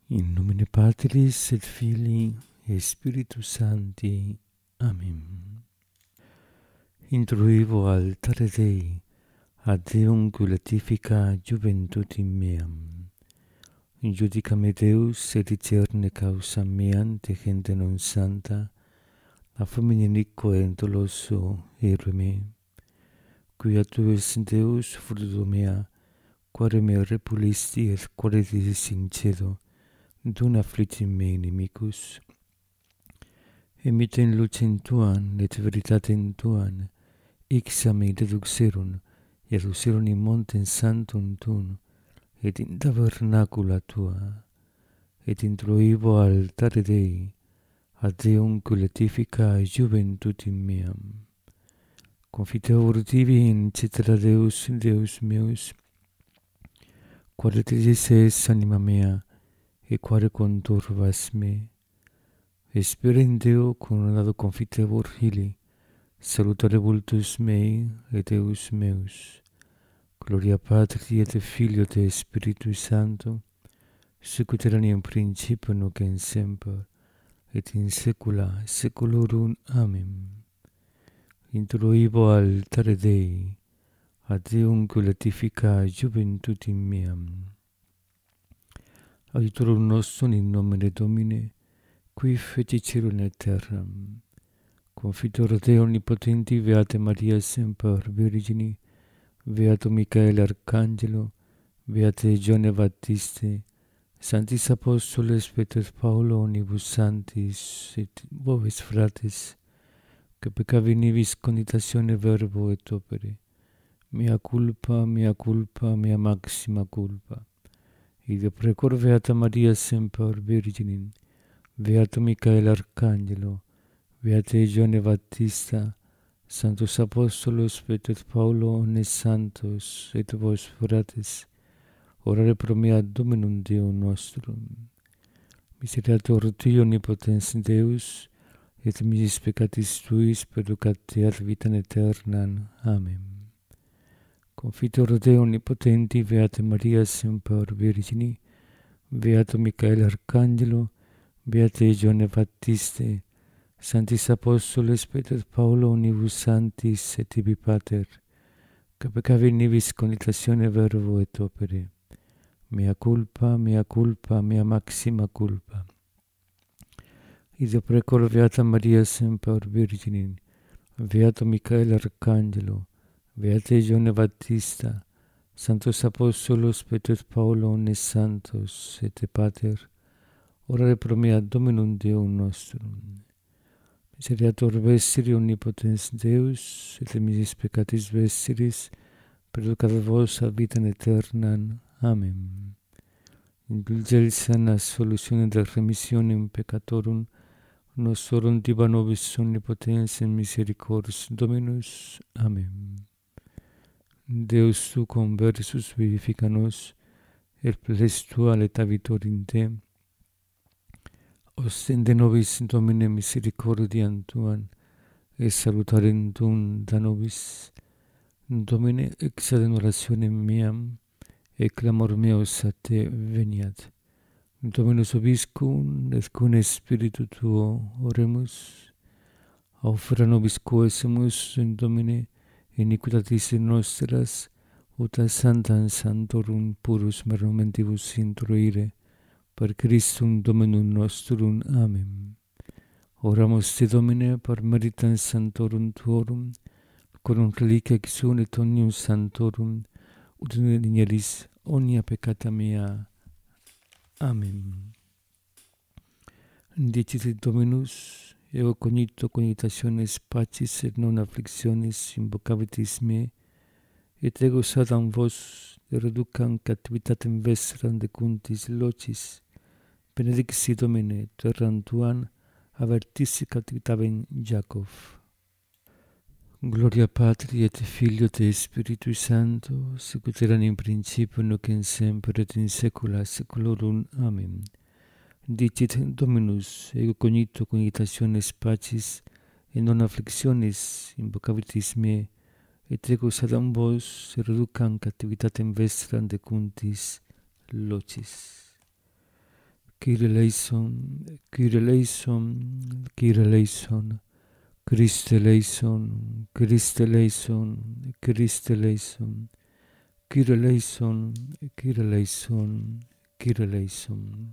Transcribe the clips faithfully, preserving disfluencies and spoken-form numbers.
In nomine Patris et Filii et Spiritus Sancti. Amen. Intruivo altare Dei, ad Deum gratifica juventutem meam. Judica me Deus et discerne causam meam de gente non santa, a fomine iniquo et doloso ere me. Quia tu es Deus fruto mea, quare me repulisti et quare disis in cedo, dun afflictim me inimicus. Emiten lucem tuam et veritatem tuam, ixam me deduxerum, et userum in montem santum tuum, et in tabernacula tua, et introivo altare Dei, ad Deum gratifica juventutem meam. Confiteor tibi in cetera Deus, Deus meus, quare disis es anima mea, e quare conturbas me. Espera in Deo coronado confitebor hili, salutare vultus mei et Deus meus. Gloria Patri et Filio et Spiritus Sancto, sic ut erat in principio nunc et semper, et in saecula saeculorum. Amen. Introivo altare Dei, ad Deum gratifica juventutem meam. Adiutorum nostrum in nomine Domini, qui feci caelum et terram. Confitor Dei omnipotenti, Beata Maria semper Virgini, Beato Michael Arcangelo, Beate Johanne Baptiste, Sanctis Apostoles Petrus Paulo omnibus sanctis et vobis fratres, que peccavi nibis conditatione verbo et opere. Mea culpa, mea culpa, mea maxima culpa. Ide precor Beata Maria semper Virginem, Beato Michael Arcangelo, Beate Johanne Baptista, Sanctus Apostolos Petrus Paulo omnes santos et vos fratres, orare pro me ad Dominum Deum nostrum. Misericordiae Tui omnipotens Deus, et misis peccatis tuis perducat te ad vitam aeternam. Amen. Confitor Dei omnipotenti, Beata Maria semper Virgini, Beato Michael Arcangelo, Beate Johanne Baptiste, Sanctis Apostoles Petrus Paulo omnibus sanctis et tibi Pater, que peccavi nibis conditatione verbo et opere. Mea culpa, mea culpa, mea maxima culpa. Ide precor Beata Maria semper Virginem, Beato Michael Arcangelo, Beate Johanne Baptista, Sanctus Apostolos Petrus Paulo omnes santos et Pater, orare pro me ad Dominum Deum nostrum. Misericordiae vestri omnipotens Deus, et misis peccatis vestris, perducat vos ad vitam aeternam. Amen. Indulge sana solutione del remissionem peccatorum nostrorum, diva nobis omnipotens in misericors Dominus. Amen. Deus tu conversus vivifica nos, et plestual et avitor in te. Ostende nobis Domine misericordiam tuam, et salutarem tuum da nobis. Domine, exaudem orationem meam, et clamor meus a te veniat. Dominus vobiscum, et cum spiritu tuo oremus. Aufera nobis quaesemus in Domine, iniquitatis nostras, ut a sanctam sanctorum purus momentibus introire, per Christum Dominum nostrum. Amen. Oramus te Domine per meritam sanctorum tuorum, corum reliquia exum et omnium sanctorum, ut inieris omnia peccata mea. Amen. Dicit Dominus, ego cognito cogitationes pacis et non afflictionis invocavitis me, et ego sadam vos reducam captivitatem vestram decuntis locis, benedixi Domine terram tuam, avertissi captivitatem Jacob. Gloria Patri et Filio et Spiritus Sancto, sic ut erat in principio nunc et semper et in saecula saeculorum. Amen. Dicit Dominus, ego cognito cogitationes pacis et non afflictionis invocavitis me, et ego sadam vos reducam captivitatem vestram decuntis locis. Kyrie eleison, Kyrie eleison, Kyrie eleison, Christe eleison, Christe eleison, Christe eleison, Kyrie eleison, Kyrie eleison, Kyrie eleison.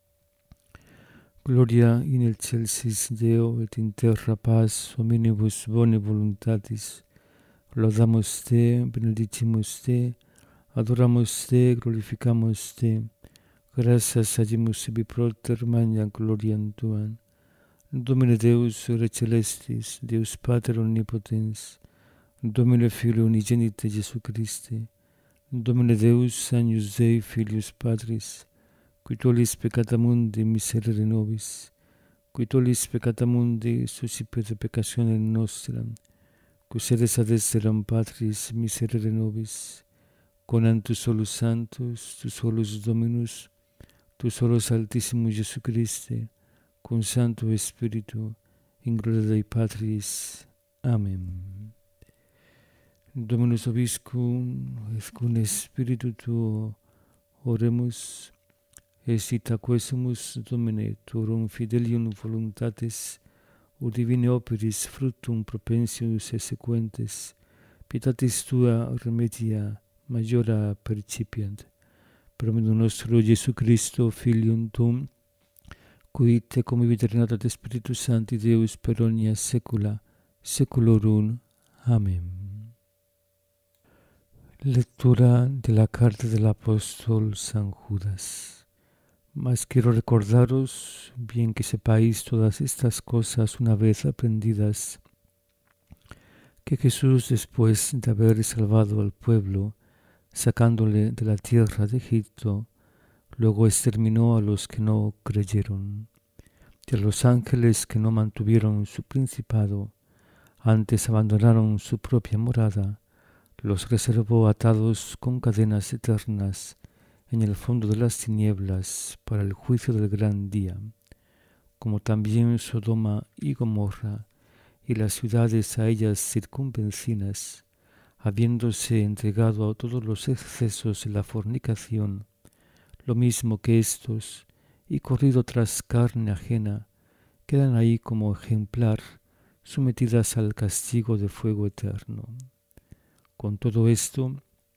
Gloria in excelsis Deo et in terra paz hominibus bone voluntatis. Laudamus te, benedicimus te, adoramus te, glorificamus te. Gratias agimus sibi proter magnam gloriam tuam. Domine Deus ore celestis, Deus Pater omnipotens, Domine Filio unigenite Jesu Christe, Domine Deus agnus Dei Filius Patris, qui tollis peccata mundi miserere nobis, qui tollis peccata mundi suscipere peccationem nostram, qui sedes ad esseram Patris miserere nobis, conam tu solus Sanctus, tu solus Dominus, tu solus Altissimus Jesu Christe, con Santo Spiritu, in gloria Dei Patris. Amen. Dominus Vobiscum, et cum Spiritu Tuo, oremus, et quesumus, Domine, Tuorum fidelium voluntatis, ut divine operis fructum propensius sequentes, pietatis Tua remedia majora percipiant. Per meum nostro Jesu Christo, Filium Tuum, qui te convivit et Spiritus Sancti Deus per omnia saecula saeculorum. Amen. Lectura de la carta del apóstol San Judas. Mas quiero recordaros, bien que sepáis todas estas cosas una vez aprendidas, que Jesús, después de haber salvado al pueblo, sacándole de la tierra de Egipto, luego exterminó a los que no creyeron, y a los ángeles que no mantuvieron su principado, antes abandonaron su propia morada, los reservó atados con cadenas eternas en el fondo de las tinieblas para el juicio del gran día, como también Sodoma y Gomorra y las ciudades a ellas circunvecinas, habiéndose entregado a todos los excesos de la fornicación, lo mismo que éstos, y corrido tras carne ajena, quedan ahí como ejemplar, sometidas al castigo de fuego eterno. Con todo esto,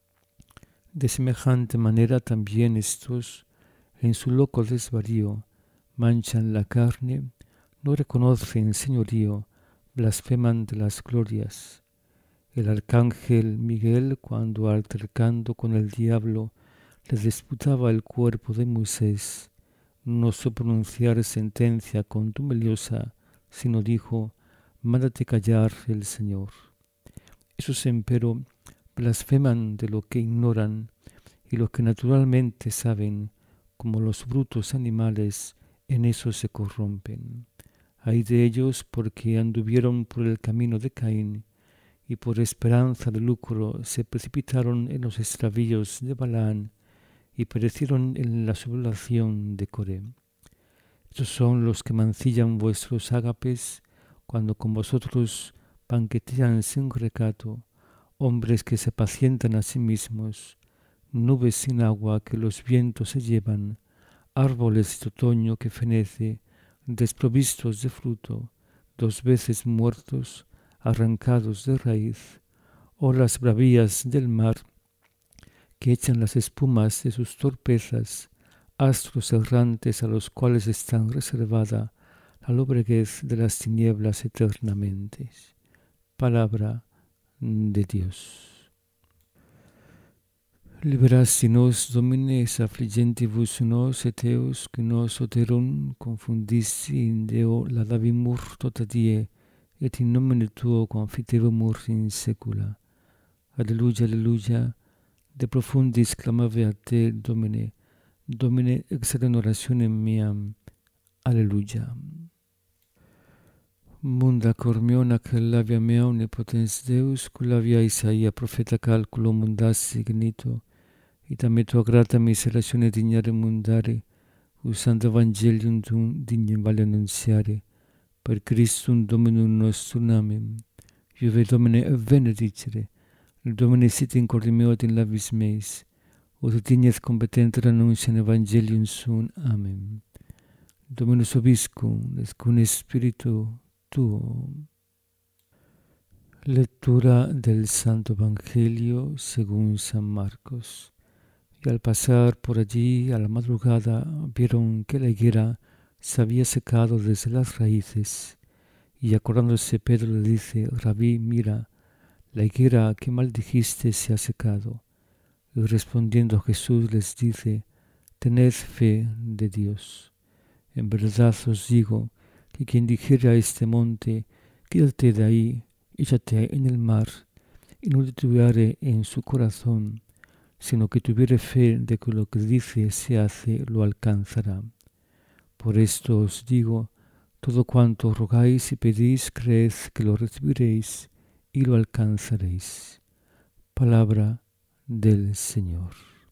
de semejante manera también estos, en su loco desvarío, manchan la carne, no reconocen señorío, blasfeman de las glorias. El arcángel Miguel, cuando altercando con el diablo, le disputaba el cuerpo de Moisés, no osó pronunciar sentencia contumeliosa, sino dijo: mándate callar el Señor. Esos empero blasfeman de lo que ignoran, y los que naturalmente saben, como los brutos animales, en eso se corrompen. Ay de ellos, porque anduvieron por el camino de Caín, y por esperanza de lucro se precipitaron en los extravíos de Balaán, y perecieron en la sublevación de Coré. Estos son los que mancillan vuestros ágapes, cuando con vosotros banquetean sin recato, hombres que se apacientan a sí mismos, nubes sin agua que los vientos se llevan, árboles de otoño que fenece, desprovistos de fruto, dos veces muertos, arrancados de raíz, olas bravías del mar, que echan las espumas de sus torpezas, astros errantes a los cuales están reservada la lobreguez de las tinieblas eternamente. Palabra de Dios. Liberasti nos, Domine, affligentibus nos et eos, que nos oterum confundissi in Deo ladavimur tota die, et in nomine Tuo confitevamur in saecula. Alleluia, alleluia, de profundis clamavi a Te, Domine, Domine exercen orationem meam. Alleluia. Munda cor meo nacel labia mea omnipotens Deus, culavia Isaia profeta calculo mundassi ignito, ita me tua grata miseratione dignare mundare, usando evangelium tuum dignem vale annunziare, per Christum Dominum nostrum amem. Iuve Domine benedicere, il Domine sit in corde meo et in labis meis, ut dignes competenter annuntiam evangelium suum. Amen. Dominus Vobiscum, et cum Spiritu Tuo. Lectura del Santo Evangelio según San Marcos. Y al pasar por allí a la madrugada vieron que la higuera se había secado desde las raíces. Y acordándose Pedro le dice: Rabí, mira, la higuera que maldijiste se ha secado. Y respondiendo Jesús les dice: tened fe de Dios. En verdad os digo que quien dijere a este monte: quítate de ahí, échate en el mar, y no titubeare en su corazón, sino que tuviere fe de que lo que dice se hace, lo alcanzará. Por esto os digo, todo cuanto rogáis y pedís, creed que lo recibiréis y lo alcanzaréis. Palabra del Señor.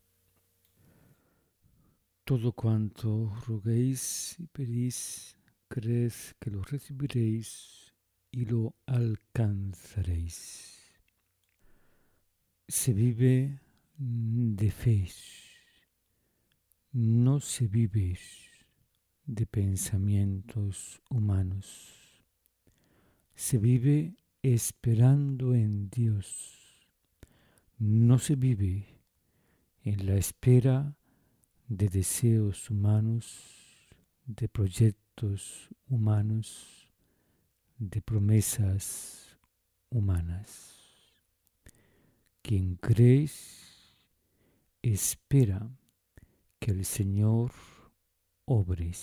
Todo cuanto roguéis y pedís, creed que lo recibiréis y lo alcanzaréis. Se vive de fe, no se vive de pensamientos humanos. Se vive esperando en Dios. No se vive en la espera de deseos humanos, de proyectos humanos, de promesas humanas. Quien cree espera que el Señor obre.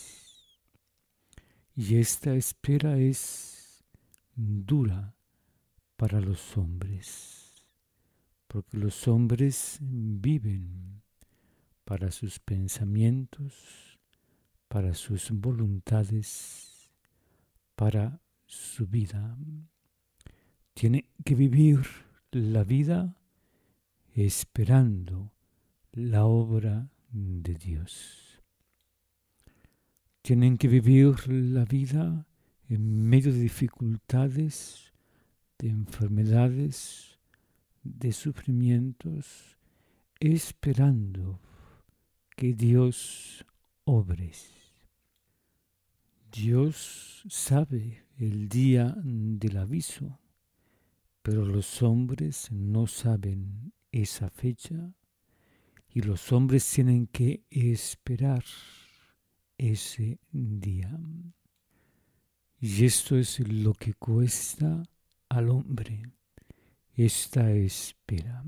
Y esta espera es dura para los hombres, porque los hombres viven para sus pensamientos, para sus voluntades, para su vida. Tiene que vivir la vida esperando la obra de Dios. Tienen que vivir la vida en medio de dificultades, de enfermedades, de sufrimientos, esperando que Dios obre. Dios sabe el día del aviso, pero los hombres no saben esa fecha y los hombres tienen que esperar ese día. Y esto es lo que cuesta al hombre, esta espera.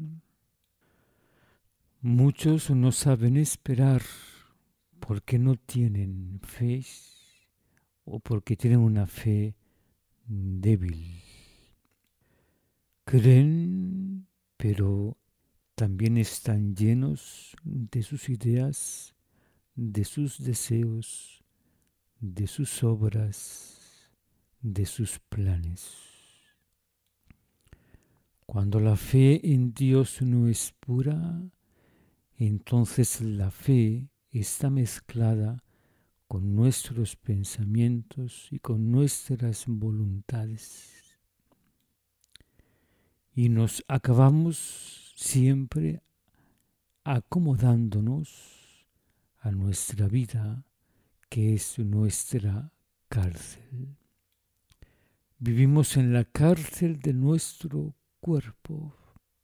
Muchos no saben esperar porque no tienen fe o porque tienen una fe débil. Creen, pero también están llenos de sus ideas, de sus deseos, de sus obras, de sus planes. Cuando la fe en Dios no es pura, entonces la fe está mezclada con nuestros pensamientos y con nuestras voluntades. Y nos acabamos siempre acomodándonos a nuestra vida, que es nuestra cárcel. Vivimos en la cárcel de nuestro cuerpo.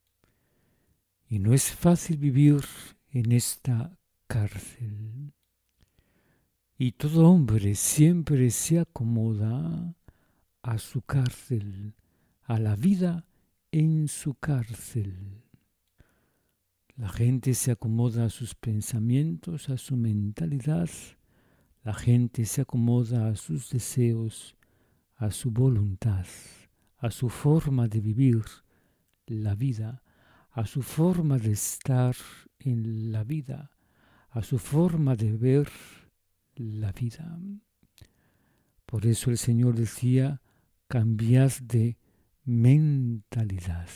Y no es fácil vivir en esta cárcel. Y todo hombre siempre se acomoda a su cárcel, a la vida en su cárcel. La gente se acomoda a sus pensamientos, a su mentalidad. La gente se acomoda a sus deseos, a su voluntad, a su forma de vivir la vida, a su forma de estar en la vida, a su forma de ver la vida. Por eso el Señor decía: cambiad de mentalidad.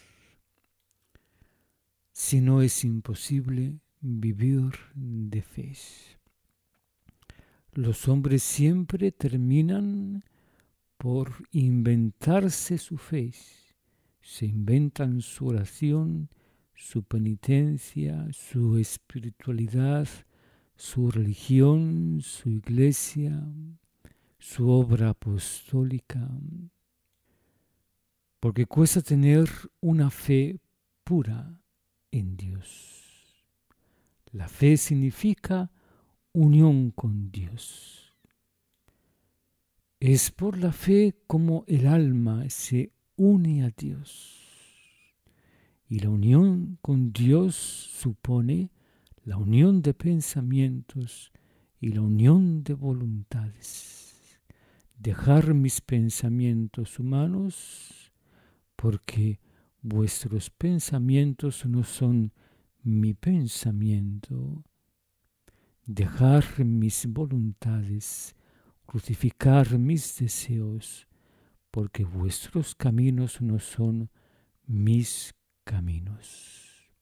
Si no, es imposible vivir de fe. Los hombres siempre terminan por inventarse su fe. Se inventan su oración, su penitencia, su espiritualidad, su religión, su iglesia, su obra apostólica, porque cuesta tener una fe pura en Dios. La fe significa unión con Dios. Es por la fe como el alma se une a Dios. Y la unión con Dios supone la unión de pensamientos y la unión de voluntades. Dejar mis pensamientos humanos porque vuestros pensamientos no son mi pensamiento. Dejar mis voluntades, crucificar mis deseos, porque vuestros caminos no son mis caminos.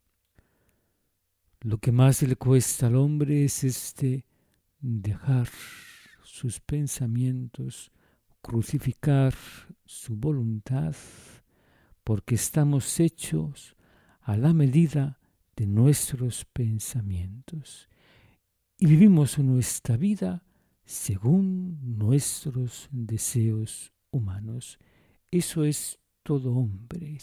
Lo que más le cuesta al hombre es este dejar sus pensamientos, crucificar su voluntad, porque estamos hechos a la medida de nuestros pensamientos y vivimos nuestra vida según nuestros deseos humanos. Eso es todo hombre.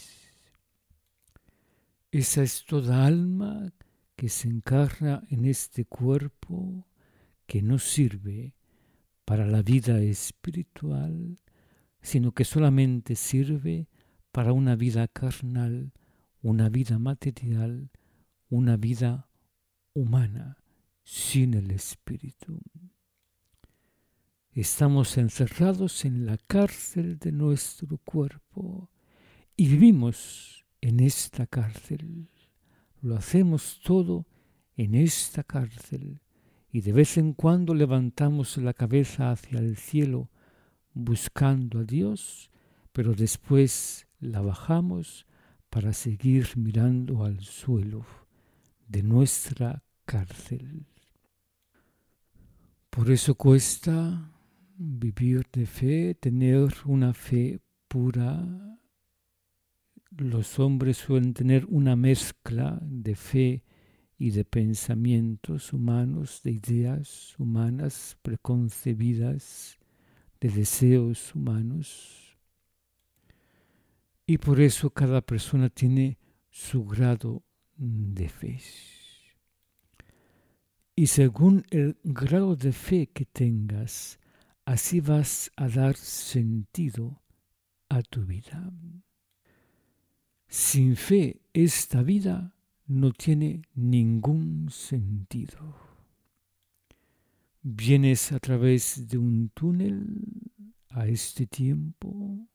Esa es toda alma que se encarna en este cuerpo que no sirve para la vida espiritual, sino que solamente sirve para una vida carnal, una vida material, una vida humana, sin el espíritu. Estamos encerrados en la cárcel de nuestro cuerpo y vivimos en esta cárcel. Lo hacemos todo en esta cárcel y de vez en cuando levantamos la cabeza hacia el cielo buscando a Dios, pero después la bajamos para seguir mirando al suelo de nuestra cárcel. Por eso cuesta vivir de fe, tener una fe pura. Los hombres suelen tener una mezcla de fe y de pensamientos humanos, de ideas humanas preconcebidas, de deseos humanos. Y por eso cada persona tiene su grado de fe. Y según el grado de fe que tengas, así vas a dar sentido a tu vida. Sin fe, esta vida no tiene ningún sentido. Vienes a través de un túnel a este tiempo.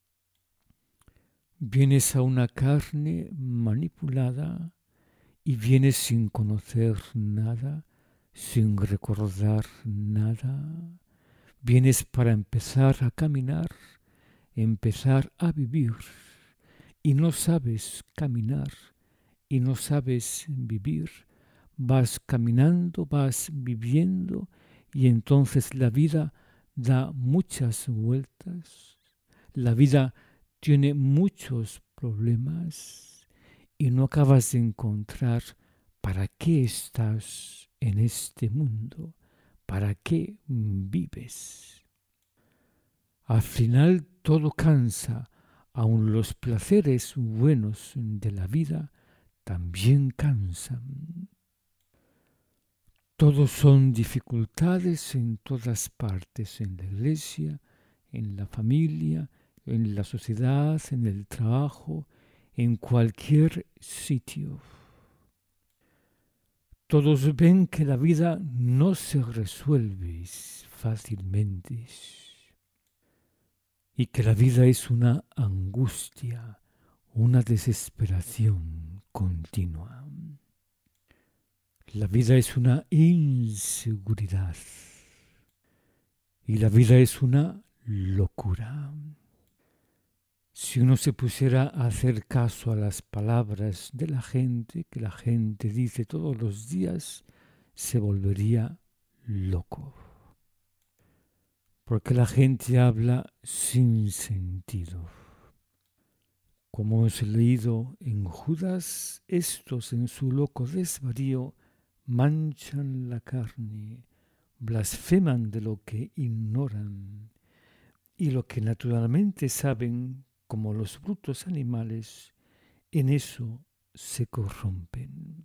Vienes a una carne manipulada y vienes sin conocer nada, sin recordar nada. Vienes para empezar a caminar, empezar a vivir. Y no sabes caminar y no sabes vivir. Vas caminando, vas viviendo y entonces la vida da muchas vueltas. La vida tiene muchos problemas y no acabas de encontrar para qué estás en este mundo, para qué vives. Al final todo cansa. Aun los placeres buenos de la vida también cansan. Todos son dificultades en todas partes, en la iglesia, en la familia, en la sociedad, en el trabajo, en cualquier sitio. Todos ven que la vida no se resuelve fácilmente y que la vida es una angustia, una desesperación continua. La vida es una inseguridad y la vida es una locura. Si uno se pusiera a hacer caso a las palabras de la gente, que la gente dice todos los días, se volvería loco. Porque la gente habla sin sentido. Como hemos leído en Judas, estos en su loco desvarío manchan la carne, blasfeman de lo que ignoran, y lo que naturalmente saben, como los brutos animales, en eso se corrompen.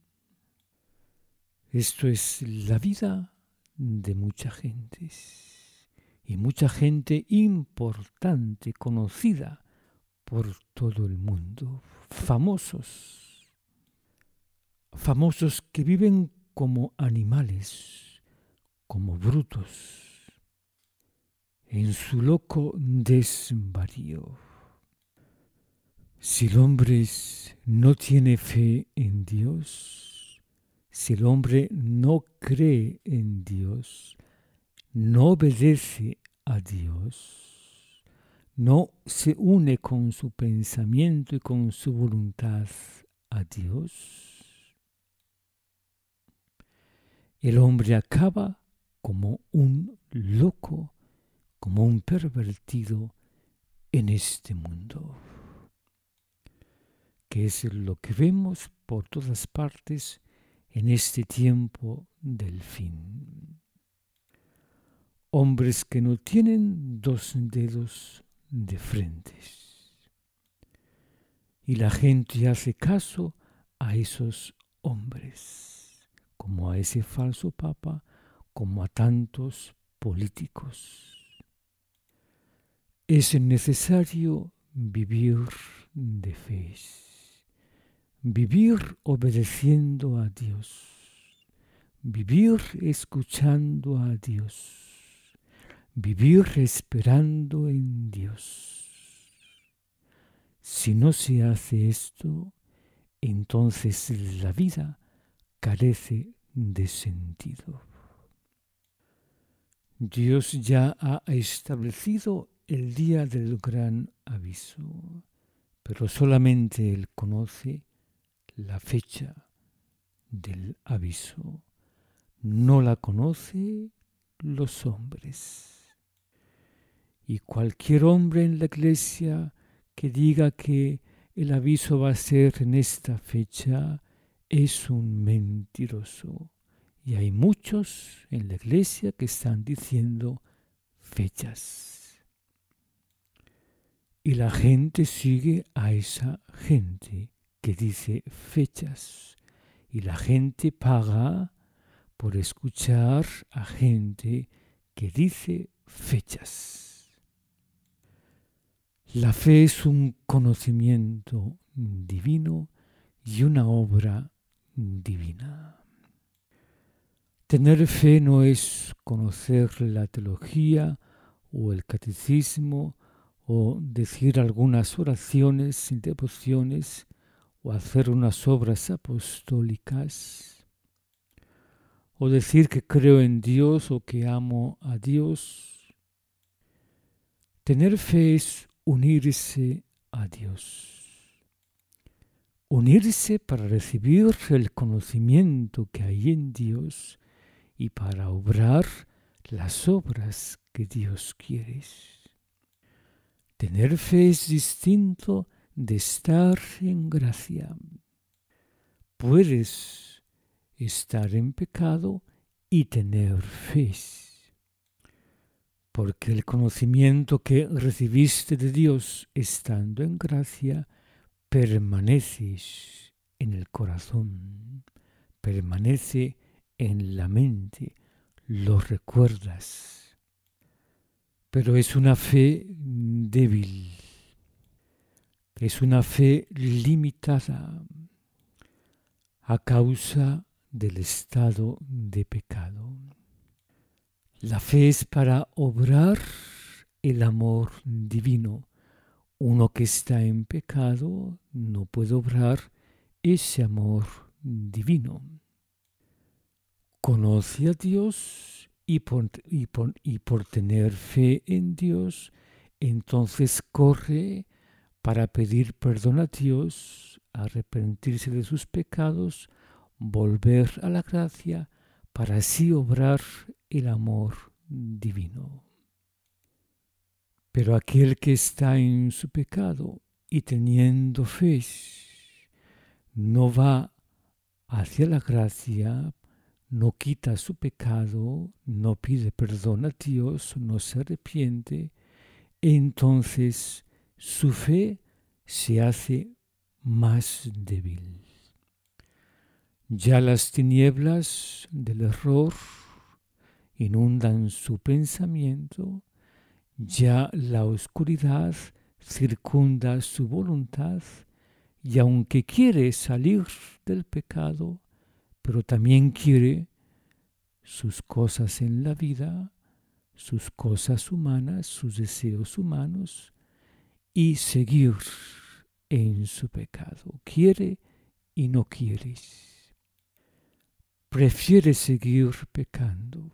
Esto es la vida de mucha gente, y mucha gente importante, conocida por todo el mundo, famosos, famosos que viven como animales, como brutos, en su loco desvarío. Si el hombre no tiene fe en Dios, si el hombre no cree en Dios, no obedece a Dios, no se une con su pensamiento y con su voluntad a Dios, el hombre acaba como un loco, como un pervertido en este mundo, que es lo que vemos por todas partes en este tiempo del fin. Hombres que no tienen dos dedos de frente. Y la gente hace caso a esos hombres, como a ese falso papa, como a tantos políticos. Es necesario vivir de fe, vivir obedeciendo a Dios, vivir escuchando a Dios, vivir esperando en Dios. Si no se hace esto, entonces la vida carece de sentido. Dios ya ha establecido el día del gran aviso, pero solamente Él conoce la fecha del aviso. No la conocen los hombres. Y cualquier hombre en la iglesia que diga que el aviso va a ser en esta fecha es un mentiroso. Y hay muchos en la iglesia que están diciendo fechas. Y la gente sigue a esa gente que dice fechas. Y la gente paga por escuchar a gente que dice fechas. La fe es un conocimiento divino y una obra divina. Tener fe no es conocer la teología o el catecismo o decir algunas oraciones y devociones o hacer unas obras apostólicas o decir que creo en Dios o que amo a Dios. Tener fe es unirse a Dios. Unirse para recibir el conocimiento que hay en Dios y para obrar las obras que Dios quiere. Tener fe es distinto de estar en gracia. Puedes estar en pecado y tener fe, porque el conocimiento que recibiste de Dios estando en gracia permanece en el corazón, permanece en la mente, lo recuerdas. Pero es una fe débil, es una fe limitada a causa del estado de pecado. La fe es para obrar el amor divino. Uno que está en pecado no puede obrar ese amor divino. Conoce a Dios y por, y, por, y por tener fe en Dios, entonces corre para pedir perdón a Dios, arrepentirse de sus pecados, volver a la gracia, para así obrar el amor divino. Pero aquel que está en su pecado y teniendo fe, no va hacia la gracia, no quita su pecado, no pide perdón a Dios, no se arrepiente, entonces su fe se hace más débil. Ya las tinieblas del error inundan su pensamiento, ya la oscuridad circunda su voluntad, y aunque quiere salir del pecado, pero también quiere sus cosas en la vida, sus cosas humanas, sus deseos humanos, y seguir en su pecado. Quiere y no quiere. Prefiere seguir pecando.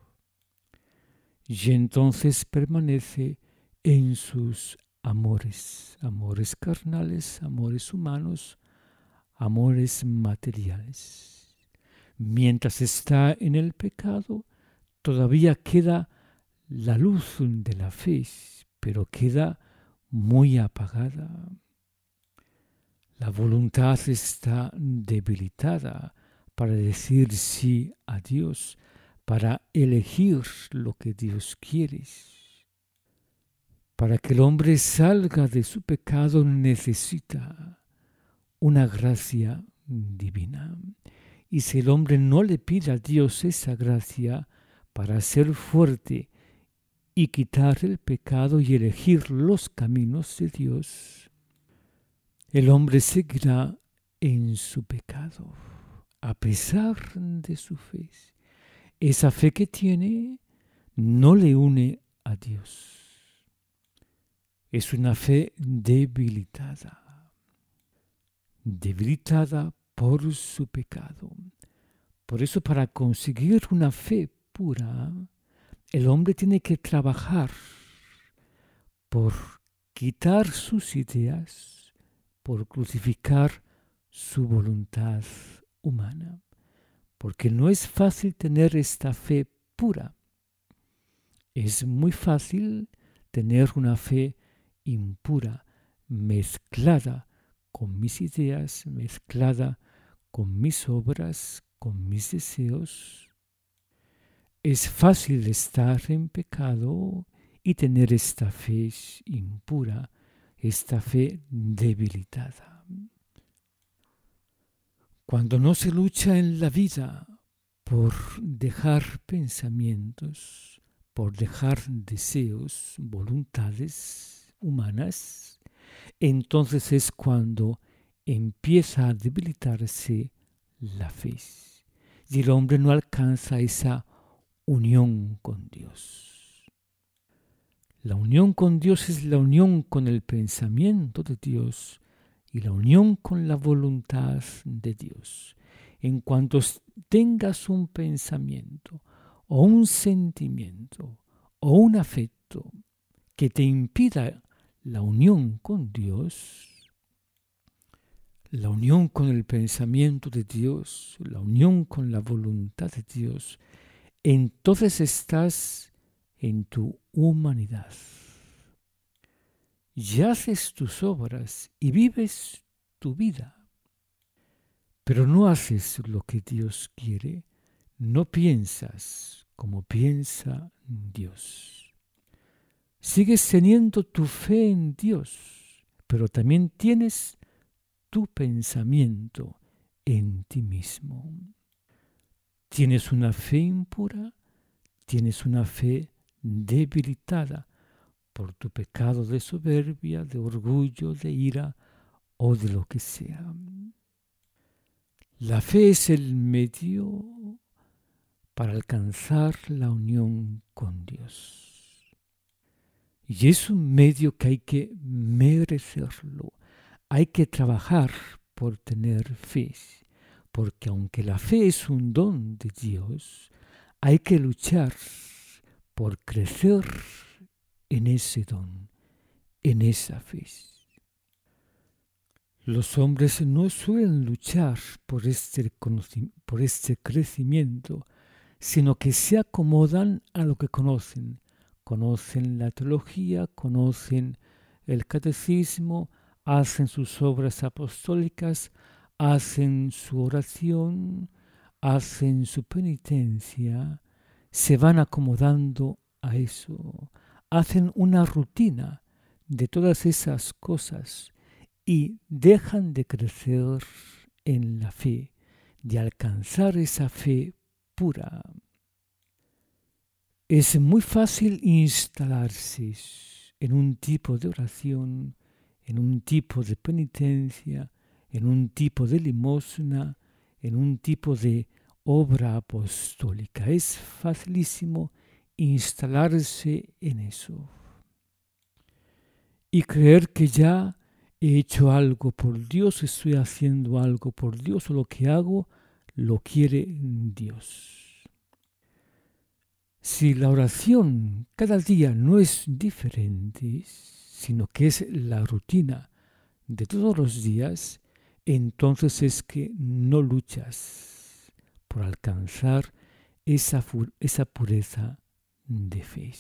Y entonces permanece en sus amores, amores carnales, amores humanos, amores materiales. Mientras está en el pecado, todavía queda la luz de la fe, pero queda muy apagada. La voluntad está debilitada para decir sí a Dios, para elegir lo que Dios quiere. Para que el hombre salga de su pecado necesita una gracia divina. Y si el hombre no le pide a Dios esa gracia para ser fuerte y quitar el pecado y elegir los caminos de Dios, el hombre seguirá en su pecado, a pesar de su fe. Esa fe que tiene no le une a Dios. Es una fe debilitada, debilitada por su pecado. Por eso, para conseguir una fe pura, el hombre tiene que trabajar por quitar sus ideas, por crucificar su voluntad humana. Porque no es fácil tener esta fe pura. Es muy fácil tener una fe impura, mezclada con mis ideas, mezclada con mis obras, con mis deseos. Es fácil estar en pecado y tener esta fe impura, esta fe debilitada. Cuando no se lucha en la vida por dejar pensamientos, por dejar deseos, voluntades humanas, entonces es cuando empieza a debilitarse la fe y el hombre no alcanza esa unión con Dios. La unión con Dios es la unión con el pensamiento de Dios y la unión con la voluntad de Dios. En cuanto tengas un pensamiento o un sentimiento o un afecto que te impida la unión con Dios, la unión con el pensamiento de Dios, la unión con la voluntad de Dios, entonces estás en tu humanidad. Y haces tus obras y vives tu vida, pero no haces lo que Dios quiere, no piensas como piensa Dios. Sigues teniendo tu fe en Dios, pero también tienes tu pensamiento en ti mismo. Tienes una fe impura, tienes una fe debilitada por tu pecado de soberbia, de orgullo, de ira o de lo que sea. La fe es el medio para alcanzar la unión con Dios. Y es un medio que hay que merecerlo. Hay que trabajar por tener fe. Porque aunque la fe es un don de Dios, hay que luchar por crecer en ese don, en esa fe. Los hombres no suelen luchar por este, por este crecimiento, sino que se acomodan a lo que conocen. Conocen la teología, conocen el catecismo, hacen sus obras apostólicas, hacen su oración, hacen su penitencia, se van acomodando a eso, hacen una rutina de todas esas cosas y dejan de crecer en la fe, de alcanzar esa fe pura. Es muy fácil instalarse en un tipo de oración, en un tipo de penitencia, en un tipo de limosna, en un tipo de obra apostólica. Es facilísimo instalarse en eso y creer que ya he hecho algo por Dios, estoy haciendo algo por Dios, o lo que hago lo quiere Dios. Si la oración cada día no es diferente, sino que es la rutina de todos los días, entonces es que no luchas por alcanzar esa, esa pureza de fe.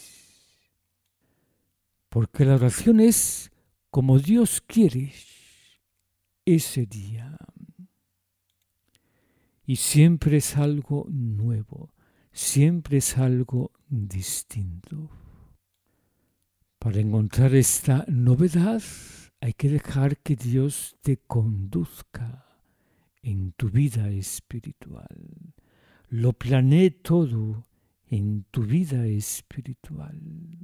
Porque la oración es como Dios quiere ese día. Y siempre es algo nuevo, siempre es algo distinto. Para encontrar esta novedad hay que dejar que Dios te conduzca en tu vida espiritual. Lo planee todo en tu vida espiritual.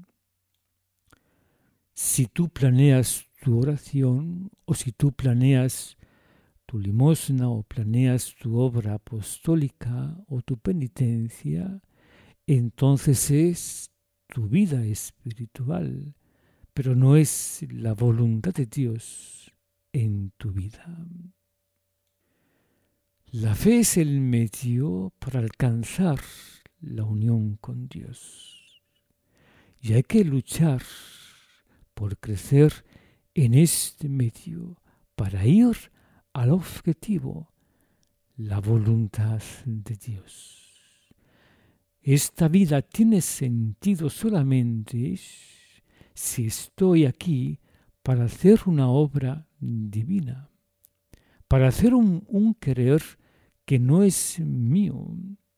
Si tú planeas tu oración o si tú planeas tu limosna o planeas tu obra apostólica o tu penitencia, entonces es tu vida espiritual, pero no es la voluntad de Dios en tu vida. La fe es el medio para alcanzar la unión con Dios. Y hay que luchar por crecer en este medio para ir al objetivo, la voluntad de Dios. Esta vida tiene sentido solamente si estoy aquí para hacer una obra divina, para hacer un, un querer que no es mío.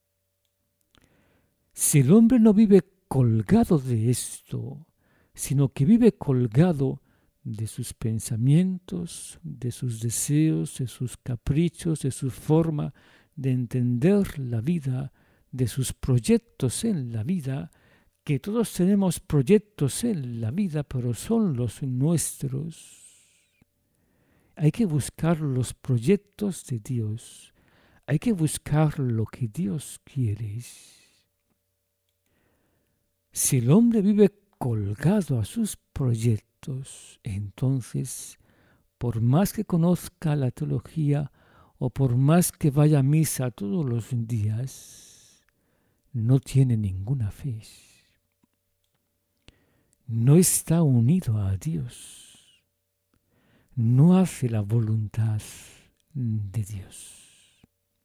Si el hombre no vive colgado de esto, sino que vive colgado de sus pensamientos, de sus deseos, de sus caprichos, de su forma de entender la vida, de sus proyectos en la vida, que todos tenemos proyectos en la vida, pero son los nuestros. Hay que buscar los proyectos de Dios, hay que buscar lo que Dios quiere. Si el hombre vive colgado a sus proyectos, entonces, por más que conozca la teología o por más que vaya a misa todos los días, no tiene ninguna fe. No está unido a Dios. No hace la voluntad de Dios.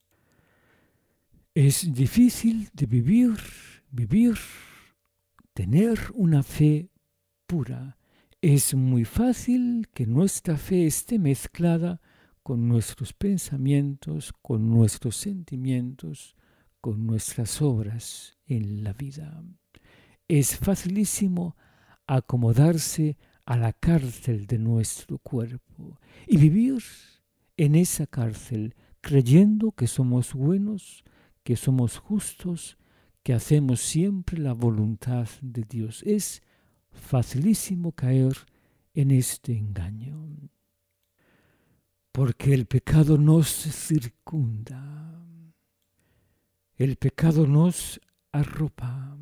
Es difícil de vivir, vivir, tener una fe pura. Es muy fácil que nuestra fe esté mezclada con nuestros pensamientos, con nuestros sentimientos, con nuestras obras en la vida. Es facilísimo acomodarse a la cárcel de nuestro cuerpo y vivir en esa cárcel creyendo que somos buenos, que somos justos, que hacemos siempre la voluntad de Dios. Es facilísimo caer en este engaño, porque el pecado nos circunda, el pecado nos arropa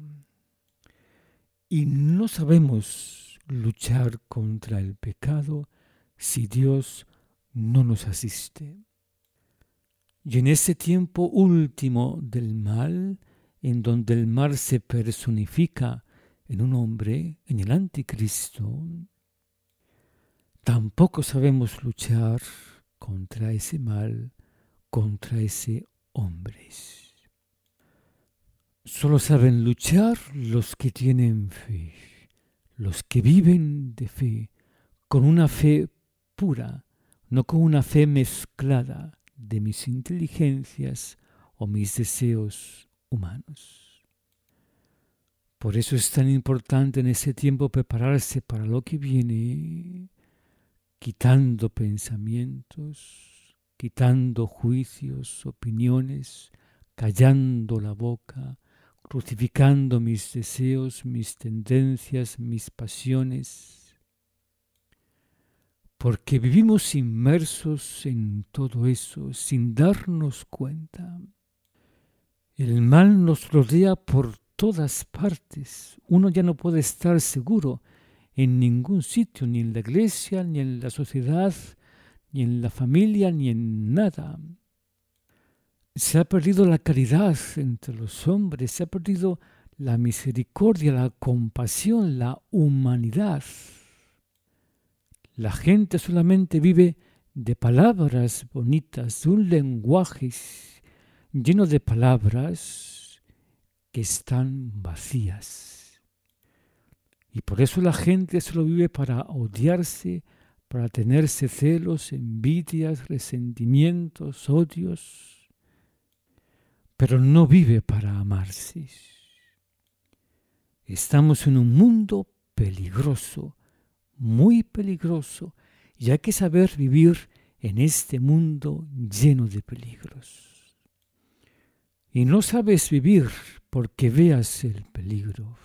y no sabemos luchar contra el pecado si Dios no nos asiste. Y en ese tiempo último del mal, en donde el mal se personifica en un hombre, en el anticristo, tampoco sabemos luchar contra ese mal, contra ese hombre. Solo saben luchar los que tienen fe, los que viven de fe, con una fe pura, no con una fe mezclada de mis inteligencias o mis deseos humanos. Por eso es tan importante en ese tiempo prepararse para lo que viene, quitando pensamientos, quitando juicios, opiniones, callando la boca, crucificando mis deseos, mis tendencias, mis pasiones, porque vivimos inmersos en todo eso sin darnos cuenta. El mal nos rodea por todas partes. Uno ya no puede estar seguro en ningún sitio, ni en la iglesia, ni en la sociedad, ni en la familia, ni en nada. Se ha perdido la caridad entre los hombres, se ha perdido la misericordia, la compasión, la humanidad. La gente solamente vive de palabras bonitas, de un lenguaje lleno de palabras que están vacías. Y por eso la gente solo vive para odiarse, para tenerse celos, envidias, resentimientos, odios, pero no vive para amarse. Estamos en un mundo peligroso, muy peligroso, y hay que saber vivir en este mundo lleno de peligros. Y no sabes vivir porque veas el peligro.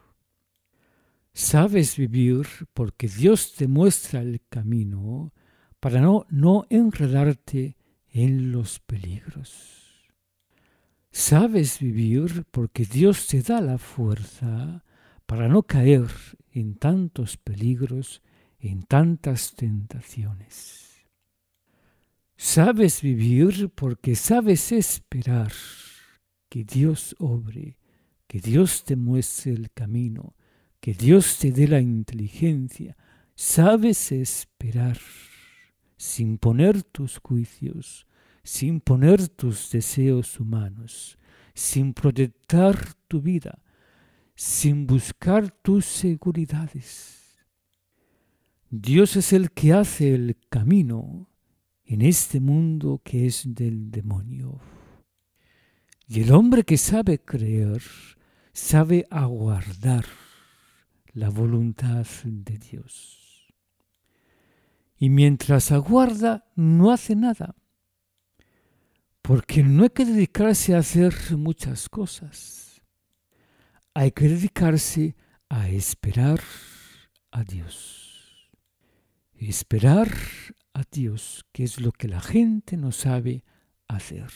Sabes vivir porque Dios te muestra el camino para no, no enredarte en los peligros. Sabes vivir porque Dios te da la fuerza para no caer en tantos peligros, en tantas tentaciones. Sabes vivir porque sabes esperar que Dios obre, que Dios te muestre el camino, que Dios te dé la inteligencia. Sabes esperar sin poner tus juicios, sin poner tus deseos humanos, sin proyectar tu vida, sin buscar tus seguridades. Dios es el que hace el camino en este mundo que es del demonio. Y el hombre que sabe creer, sabe aguardar la voluntad de Dios. Y mientras aguarda, no hace nada. Porque no hay que dedicarse a hacer muchas cosas. Hay que dedicarse a esperar a Dios. Esperar a Dios, que es lo que la gente no sabe hacer.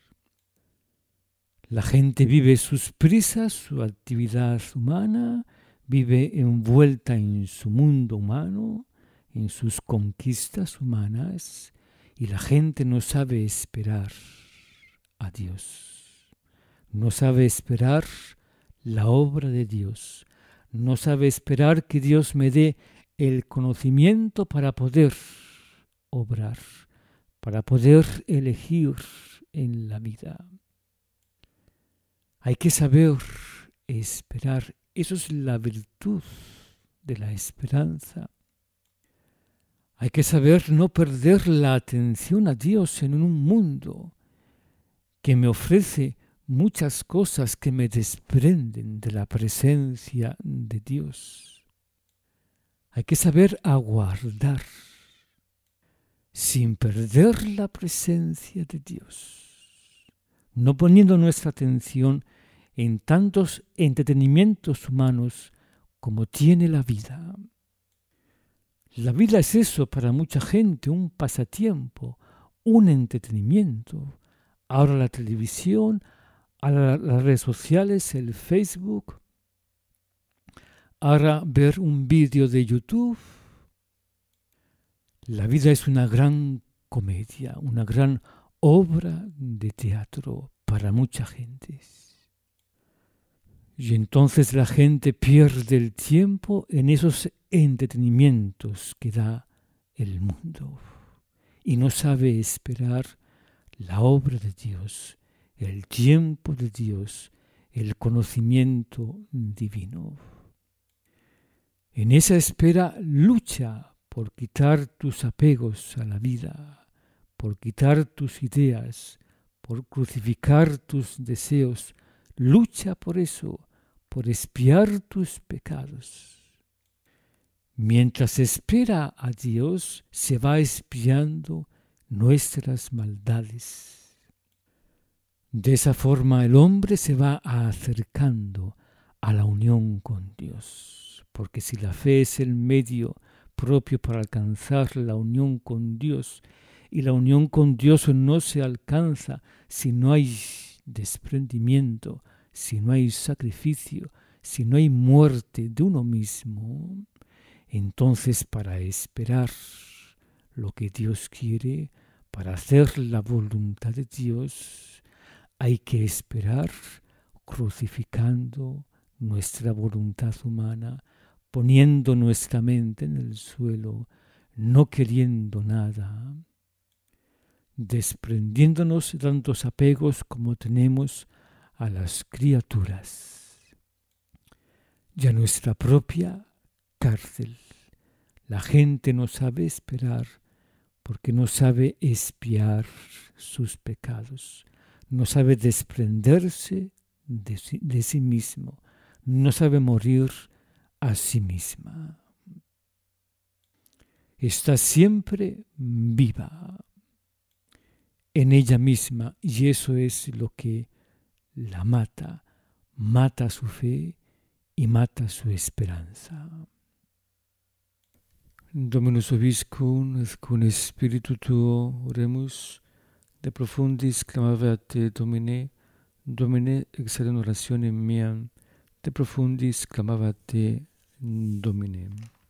La gente vive sus prisas, su actividad humana, vive envuelta en su mundo humano, en sus conquistas humanas, y la gente no sabe esperar a Dios. No sabe esperar la obra de Dios. No sabe esperar que Dios me dé el conocimiento para poder obrar, para poder elegir en la vida. Hay que saber esperar. Eso es la virtud de la esperanza. Hay que saber no perder la atención a Dios en un mundo que me ofrece muchas cosas que me desprenden de la presencia de Dios. Hay que saber aguardar sin perder la presencia de Dios, no poniendo nuestra atención en tantos entretenimientos humanos como tiene la vida. La vida es eso para mucha gente, un pasatiempo, un entretenimiento. Ahora la televisión, ahora las redes sociales, el Facebook, ahora ver un vídeo de YouTube. La vida es una gran comedia, una gran obra de teatro para mucha gente. Y entonces la gente pierde el tiempo en esos entretenimientos que da el mundo y no sabe esperar la obra de Dios, el tiempo de Dios, el conocimiento divino. En esa espera lucha por quitar tus apegos a la vida, por quitar tus ideas, por crucificar tus deseos. Lucha por eso, por expiar tus pecados. Mientras espera a Dios, se va expiando nuestras maldades. De esa forma el hombre se va acercando a la unión con Dios, porque si la fe es el medio propio para alcanzar la unión con Dios, y la unión con Dios no se alcanza si no hay desprendimiento, si no hay sacrificio, si no hay muerte de uno mismo, entonces para esperar lo que Dios quiere, para hacer la voluntad de Dios, hay que esperar crucificando nuestra voluntad humana, poniendo nuestra mente en el suelo, no queriendo nada, desprendiéndonos de tantos apegos como tenemos a las criaturas. Y a nuestra propia cárcel. La gente no sabe esperar porque no sabe expiar sus pecados, no sabe desprenderse de sí, de sí mismo, no sabe morir a sí misma. Está siempre viva en ella misma y eso es lo que la mata, mata su fe y mata su esperanza. Dominus vobiscum, et cum spiritu tuo, oremus, de profundis clamava te, Domine, Domine, exaudem orationem meam, de profundis clamava te, Domine.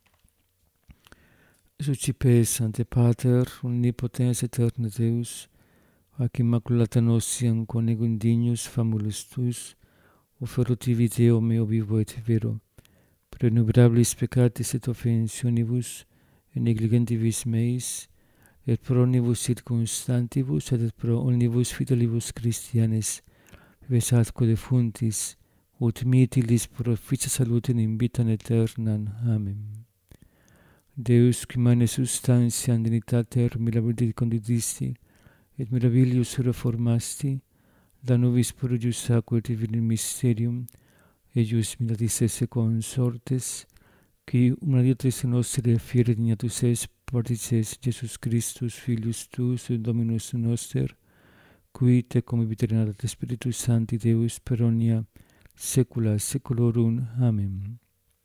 Sucipe, Sancte Pater, omnipotens aeterna Deus, ac immaculata nociam conego indignus famulus tuus, offerotivi Deo meo vivo et vero, pro innumerabilis peccatis et offensionibus, et negligentibus meis, et pro omnibus circumstantibus, et pro omnibus fidelibus Christianes, vivesatque defuntis, ut mitilis proficia salutem invitam aeternam. Amen. Deus, qui mane substantiam dignitater mirabilis condidisti, et mirabilius reformasti, da nobis purgius aquae divinum mysterium, eius miratis esse consortes, qui humanitas nostre fiere dignatus es partices Jesus Christus, Filius tuus, et Dominus noster, qui te cum viterat Spiritus Sancti Deus per omnia saecula saeculorum. Amen.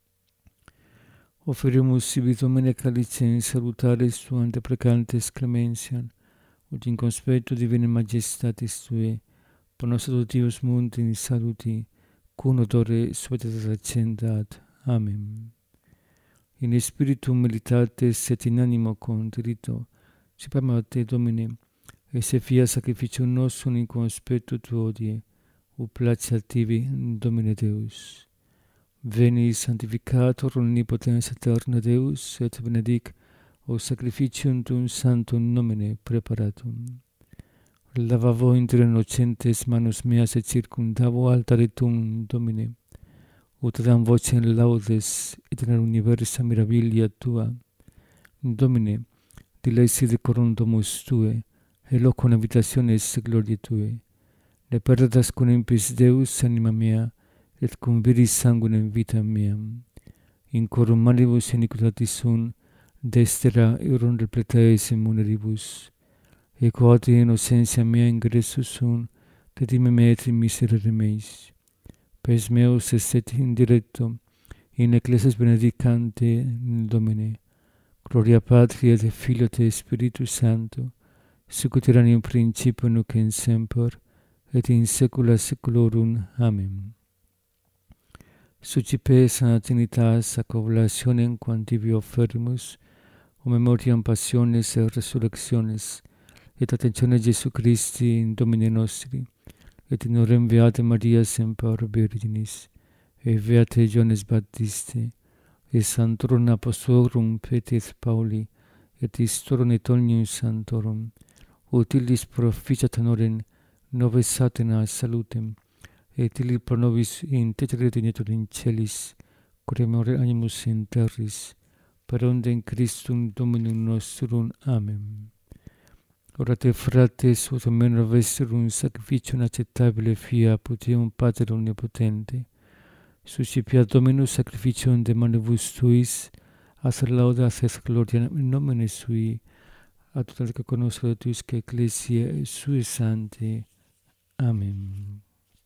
Offerimus sibi Domine calicem salutaris tuam deprecantes clementiam, ut in conspectu divinae majestatis Tuae, pro nos adoptivos mundi saluti, cum odore suaetate accendat. Amen. In spiritu militatis et in animo contrito, suppliam a te, Domine, et se fia sacrificium nostrum in conspectu Tuo odie, ut placeat tibi, Domine Deus. Veni sanctificator omnipotens aeterna Deus, et benedic o sacrificium tuum sanctum nomine preparatum. Lavavo inter innocentes manus meas et circumdavo altare tuum, Domine, ut dam vocem laudes et in universa mirabilia Tua. Domine, dilesi decorum domus Tuae, et locum habitationes gloriae Tuae. Ne perdas cum impis Deus anima mea, et cum viris sanguinem vita meam. In corum malibus iniquitatis sunt, destera euron repletaes in muneribus. E quod innocentia mea ingressus sunt, redime me et in miserere meis. Pes meus estet indirecto, in ecclesias benedicante Domine. Gloria Patri et Filio et Spiritus Sancto, sic ut erat in principio nunc et semper, et in saecula saeculorum. Amen. Sucipe Sancta Trinitas ac oblationem quam tibi offerimus, o memoriam passiones et resurrectiones, et attentione Jesu Christi in Domine nostri, et in orem Beate Maria semper Virginis, et Beate Ioannes Baptiste, et Sanctorum Apostolorum Petri et Pauli, et Istorum et omnium Sanctorum, ut illis proficiat honorem nove satana salutem, et illi pro nobis intercedere dignitur in celis, curemore animus in terris, per ondem Christum Dominum nostrum. Amen. ora te frates ut meno vesserum sacrificium acceptabile fiaput Deum Pater omnipotente, suscipiat Dominus sacrificium de manibus tuis, as laudas et gloria in nomine sui, ad ut que conosco tuis que ecclesia sui sancti. Amen.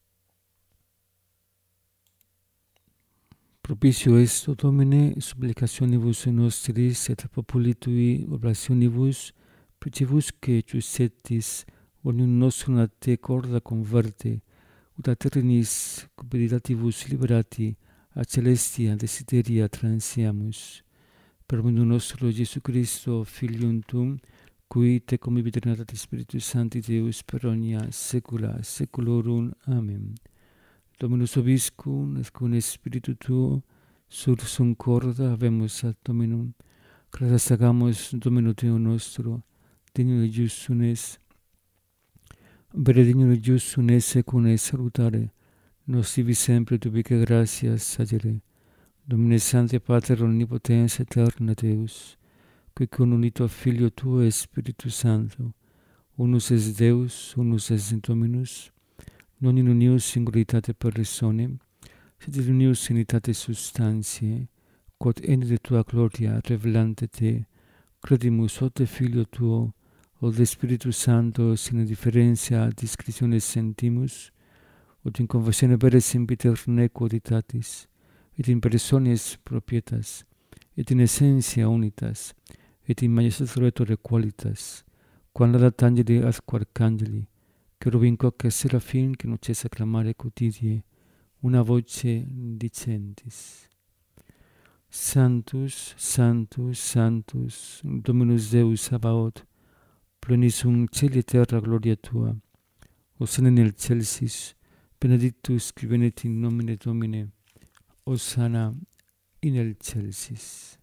Propicio est, o Domine, supplicationibus nostris et populi tui oblationibus, principus que ciusetis omnium nostrum a te corda converte, ut a terrenis cupiditibus liberati a celestia desideria transiamus. Per mundum nostro Iesu Christo, Filium Tuum, qui te convivit Trinitate Spiritus Sancti Deus per omnia saecula saeculorum. Amen. Dominus vobiscum, et cum Spiritu tuo, sursum corda habemus ad Dominum, gratias agamus Domino Deo nostro, dignum et justum es, vere dignum et justum esse cum es salutare, nos ibi sempre tubique gratias sagere. Domine Sancte Pater omnipotens aeterna Deus, qui con unito Filio tuo et Spiritus Sancto, unus es Deus, unus es Dominus, non in unius singularitate persone, sed in unius unitate substantiae, quod ene de tua gloria revelante te, credimus o te Filio tuo, o de Spiritus Sancto sine differentia discretione sentimus, ut in conversione vere sempiter nequo auditatis, et in personis propietas, et in essentia unitas, et in majestate retore qualitas, quam laudat angeli ad arcangeli, cherubim quoque serafim que non cessa clamare quotidie, una voce dicentis. Sanctus, Sanctus, Sanctus, Dominus Deus Sabaoth, plenissum celi et terra gloria tua, Hosanna in excelsis, benedictus qui venit in nomine Domini, Hosanna in excelsis.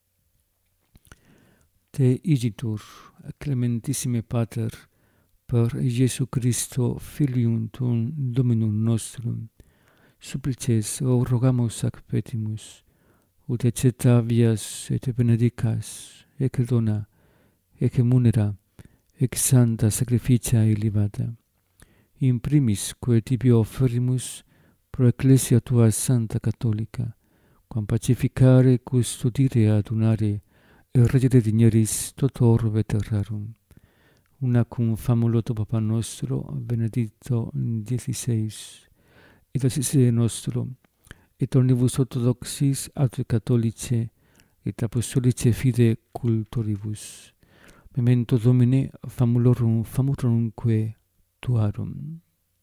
Te igitur, clementissime Pater, per Iesu Christo, Filium Tuum, Dominum nostrum, supplices o rogamus ac petimus, ut accettavias et benedicas, ec dona, ec munera, ec santa sacrificia elevata. In primis, quae tibi offerimus pro ecclesia tua santa catholica, quam pacificare, custodire, adunare, et regere digneris totor veterarum. Una cum famulo tu Papa nostro, Benedicto diciseis, et assise nostro, et omnibus orthodoxis, aut catholice, et apostolice fide cultoribus. Memento Domine, famulorum famulorumque tuarum.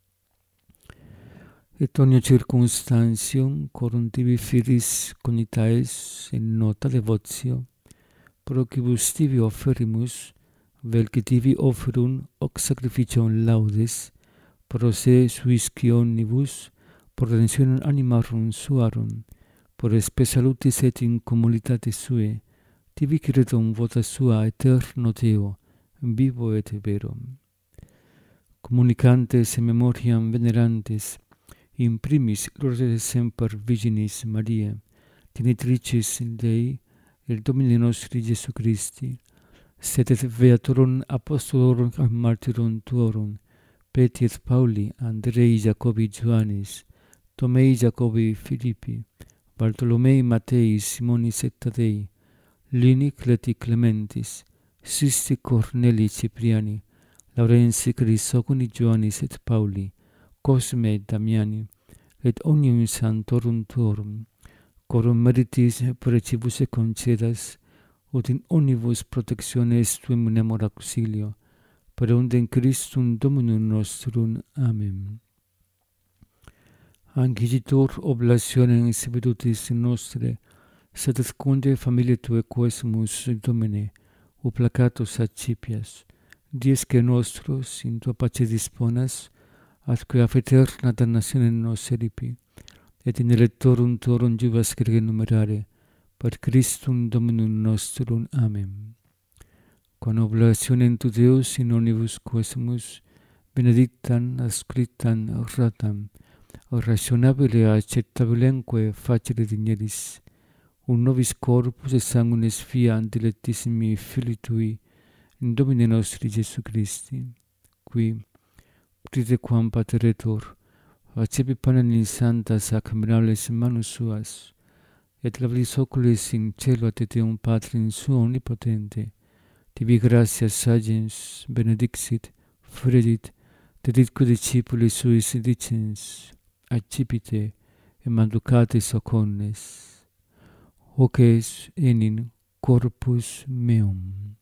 Et omnia circumstantium, corum tibi filis cognitaes in nota devotio, procibus tibi offerimus, vel que tibi offerum hoc sacrificium laudes, pro se suiscionibus, por redentionem animarum suarum, por spe salutis et in communitate sue, tibi cretum vota sua aeterno Deo, vivo et vero. Communicantes in memoriam venerantes, in primis gloriae semper Virginis Mariae, Genitricis Dei, et Domini nostri Iesu Christi, sed et beatorum apostolorum et martyrum tuorum, Petri et Pauli, Andrei, Jacobi, Ioannis, Tomei, Jacobi, Filippi, Bartolomei, Matei, Simonis et Tadei, Lini, Cleti, Clementis, Sisti, Corneli, Cipriani, Laurensi, Crisoconi, Ioannis et Pauli, Cosme et Damiani, et omnium sanctorum tuorum, corum meritis precibus et concedas, ut in omnibus protectiones tuum nemor auxilio, per undem Christum Dominum nostrum. Amen. Anciditur oblationem servitutis nostre, sed secunde familiae tuae quesumus, Domine, o placatus accipias, dies que nostros in tua pace disponas, atque a eterna damnationem nos eripi, et in electorum tuorum jubas grege numerare, per Christum Dominum nostrum. Amen. Quam oblationem tu Deus in omnibus quesumus, benedictam, ascriptam, ratam, rationabile acceptabilemque facere digneris, un nobis corpus et sanguinis fiat dilectissimi Filii Tui, in Domine nostri Gesù Christi, qui, prite quam pateretur, facebi panem in santa sacramentales manus suas, et lavis oculis in cielo ad Deum Patrim suo omnipotente, tibi gratias sagens benedixit, fredit, deditque discipulis suis dicens, accipite, et manducate soconnes, hoc es enin corpus meum.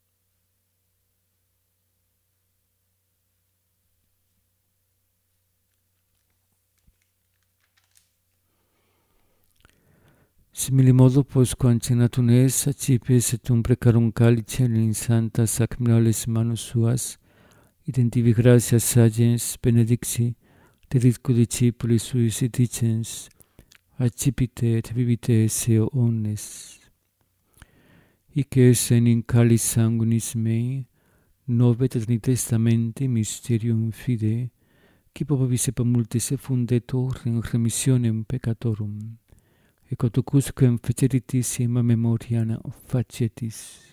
Simili modo postquam cenatum es, accipes et um precarum calice in santa sacramentales manus suas, identivi gratias sagens benedixi, deditque discipulis suis dicens, accipite et bibite esse omnes. Hic es enim calis sanguinis mei, nove Trinitatis testamenti mysterium fidei, qui popis et multis effundetur in remissionem peccatorum, et cotucusquem feceritis ima memoriam facietis.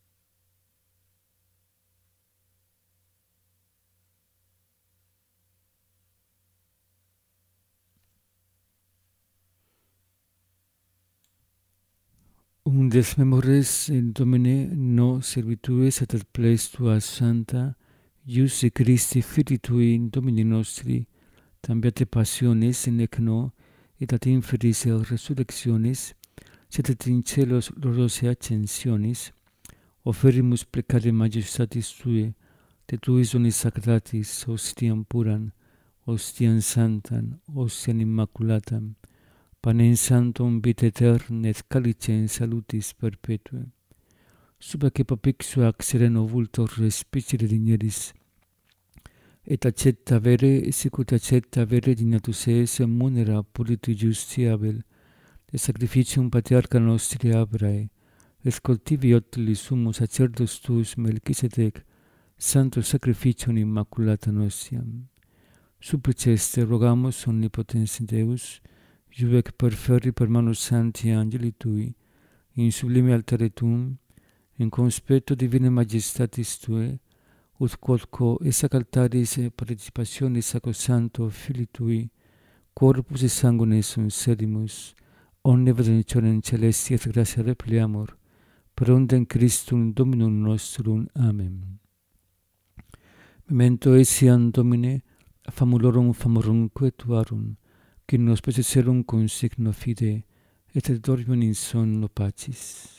Undes memores in Domine no servitues et ad ples tua santa, Ius Christi Filii tui in Domini nostri, tam beate passiones in ecno, et ad inferis resurrectionis, sed et in celos gloriose ascensionis, offerimus plecare majestatis tue, de tuis onis sacratis, ostiam puran, ostiam santam, ostiam immaculatam, panem santum vitae aeternam et calicem salutis perpetue. Suba que papixu ac sereno vultor respicere digneris, et accetta vere, sicut accetta vere dignatus es munera puriti justiabel, de sacrificium patriarca nostri Abrae, et cultivi otili sumus sacerdos tuus Melchisedec, santo sacrificium immaculata nostiam. Supplices te rogamus omnipotens Deus, iuvec perferri per manus sancti angeli tui, in sublime altare tuum, in conspetto divine majestatis tue, ut quodquo essac altaris et participationis sacrosancto Filii tui, corpus et sanguine sunt sedimus, omne benedictionem celesti et gratia repliamur, per ondem Christum Dominum nostrum. Amen. Memento etiam Domine, famulorum famorumque tuarum, qui nos possesserum cum signo fide, et dormium in sonno pacis.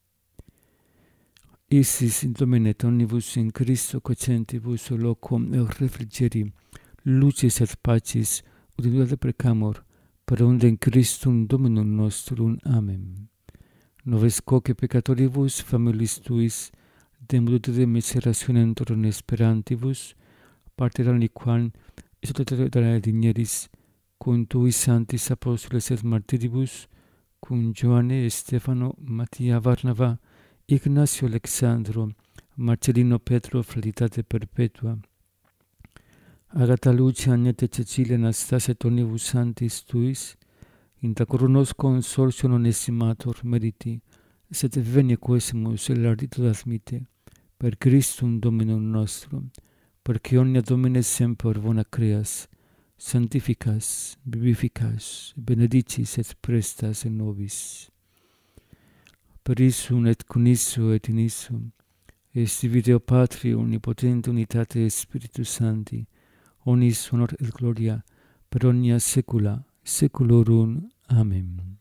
Isis in Domine et omnibus in Christo cocentibus loquum et refrigeri, lucis et pacis, ut precamur, per ondem Christum Dominum nostrum. Amen. Noves quoque peccatoribus familis tuis, demudute de miserationem torum esperantibus, parteram liquam exultare digneris, cum tuis sanctis apostoles et martiribus, cum Ioanne, Stefano, Mattia, Varnava, Ignacio, Alexandro, Marcellino, Petro, fratitate perpetua, Agata, Lucia, Agnete, Cecilia, Anastasia, et omnibus sanctis tuis, inta coronos consortio non estimator meriti, sed venia quesimus el ardito admite, per Christum Dominum nostrum, perque omnia Domine semper bona creas, sanctificas, vivificas, benedicis et prestas in nobis. Per issum et cum issum et in issum, est Deo Patri omnipotente unitate Spiritus Sancti, omnis honor et gloria, per omnia saecula saeculorum. Amen.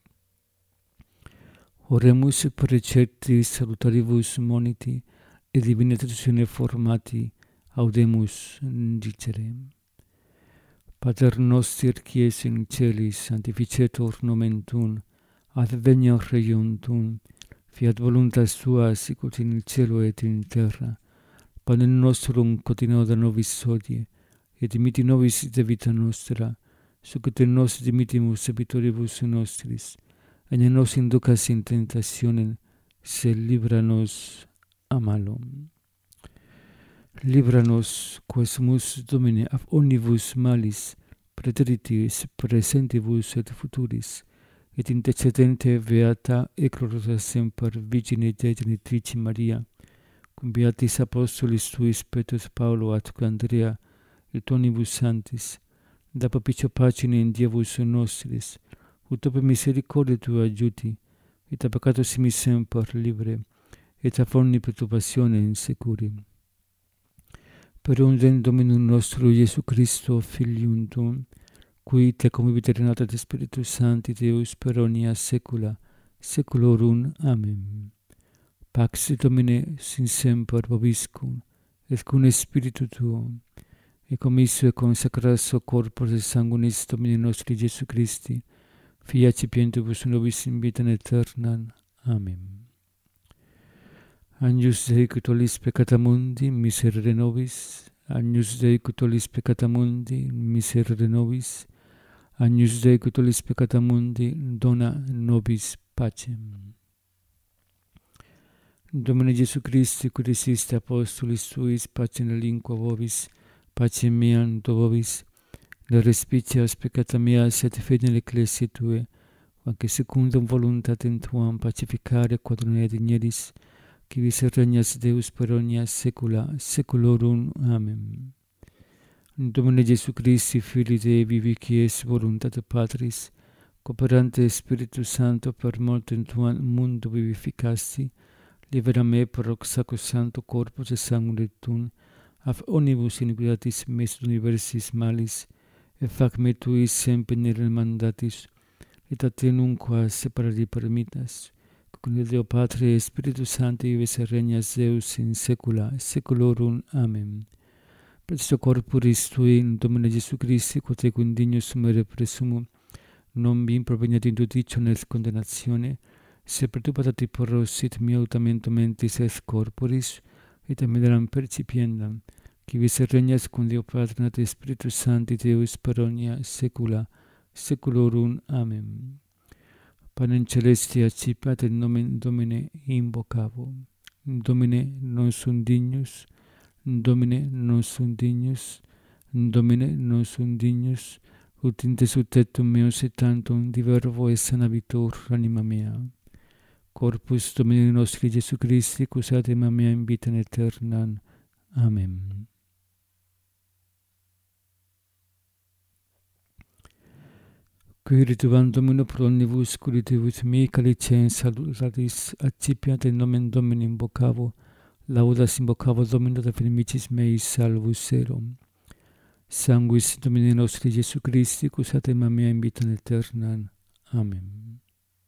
Oremus per recepti salutaribus moniti, et divina traditione formati, audemus dicere. Pater noster qui es in celis, sanctificetur nomen tuum, adveniat regnum tuum, fiat voluntas tua sicut in cielo et in terra. Panem nostrum quotidianum da nobis hodie, et dimitti nobis de vita nostra, sicut nos dimittimus debitoribus nostris, et ne nos inducas in tentationem, sed libera nos a malo. Libera nos, quesumus Domine, ab omnibus malis, praeteritis, presentibus et futuris, et intercedente beata et gloriosa semper Virgine Dei Genitrice Maria, beatis apostolis tuis Petrus Paulo atque Andrea, et omnibus sanctis, da propicio pacine in Dievus nostris, ut per misericordia tua adjuti, et a peccato simi semper livre, et a forni perturbazione in securi. Per unde Dominum nostro Iesu Christo, Filium tuum, qui te convivit renata de Spiritus Sancti Deus per omnia saecula, saeculorum. Amen. Pax Domine sin semper vobiscum, et cum spiritu tuum, et commisso et consecratio corporis et sanguinis Domini nostri Iesu Christi, Fia cipientibus nobis in vitam aeternam. Amen. Agnus Dei, qui tollis peccata mundi, miserere nobis. Agnus Dei, qui tollis peccata mundi, miserere nobis. Agnus Dei, qui tollis peccata mundi, dona nobis pacem. Domine Iesu Christi, qui resiste apostolis tuis, pacem lingua vobis, pacem meam do vobis, le respicias peccata meas et fide in ecclesiae tue, anche secundum voluntatem tuam pacificare quadrone digneris, qui vis regnas Deus per omnia saecula saeculorum. Amen. Domine Iesu Christi, Filii Dei vivi, qui es voluntate Patris, cooperante Spiritus Sancto per mortem tuam mundo vivificasti, libera me per hoc sacrosancto corpus et sanguine tuum, af omnibus iniquitatis meis et universis malis, et fac me tuis semper mandatis, et a te nunquam separari permittas, cum Deo Patre et Spiritus Sancti vives et regnas Deus in saecula saeculorum. Amen. Presto corporis tui, Domine Iesu Christi, quod ego indignus sumere presumum, non bim proveniat in judicio nes condemnatione, se per tu patati porrosit mia utamento mentis es corporis, et amideram percipiendam, qui vis et regnas cum Deo Patre et Spiritus Sancti Deus per omnia saecula saeculorum. Amen. Panem celesti accipiat in nomen Domine invocavo. Domine non sum dignus, Domine non sum dignus, Domine non sum dignus, ut in te subtectum meum se tantum divervo et sanabitur anima mea. Corpus Domini nostri Iesu Christi, cusat anima mea in vitam aeternam. Amen. Qui rituvam Domino pro omnibus curitivus mi calicem salutatis accipiat in nomen Domini invocavo, laudas invocavo Domino da filimicis meis salvus erum. Sanguis Domini nostri Iesu Christi, cusat anima mea in vitam aeternam. Amen.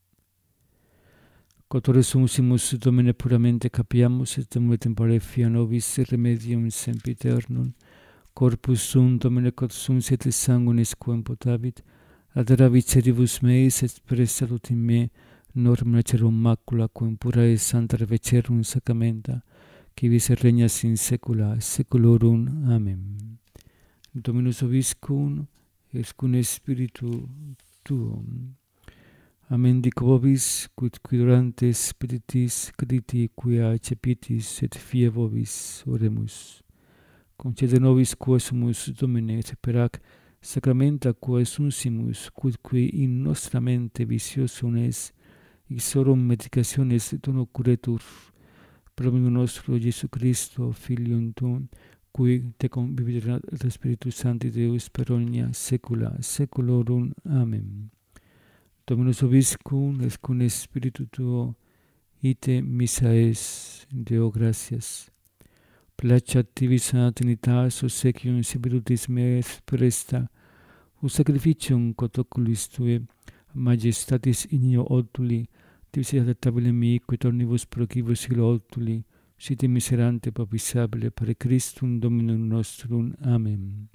Quotore sumsimus Domine puramente capiamus, et temue tempore fia nobis remedium sempiternum, corpus sum Domine quod sum et sanguinis quem potavit, adera viceribus meis et per salut in me norma cerum macula quem pura et santa revecerum sacramenta, qui vis et regnas in saecula saeculorum. Amen. Dominus vobiscum, et cum spiritu tuum. Amen. Dico vobis, quid qui durante spiritis criti quia accepitis et fia vobis oremus. Concede nobis quo sumus Domine, et per ac sacramenta quae sunsimus, quid qui in nostra mente visiosum es, ixorum medicationes dono curetur, per Dominum nostro Iesu Christo, Filium tuum, qui te convivit et Spiritus Sancti Deus per omnia saecula saeculorum. Amen. Dominus vobiscum, et cum spiritu tuo, ite missa es. Deo gratias. Placeat tibi sana Trinitas, obsequium spiritus meis presta, ut sacrificium quod oculis tue, majestatis ignio otuli, divisitat tabile mi, quid omnibus procibus ilo otuli, site miserante propisabile per Christum Dominum nostrum. Amen.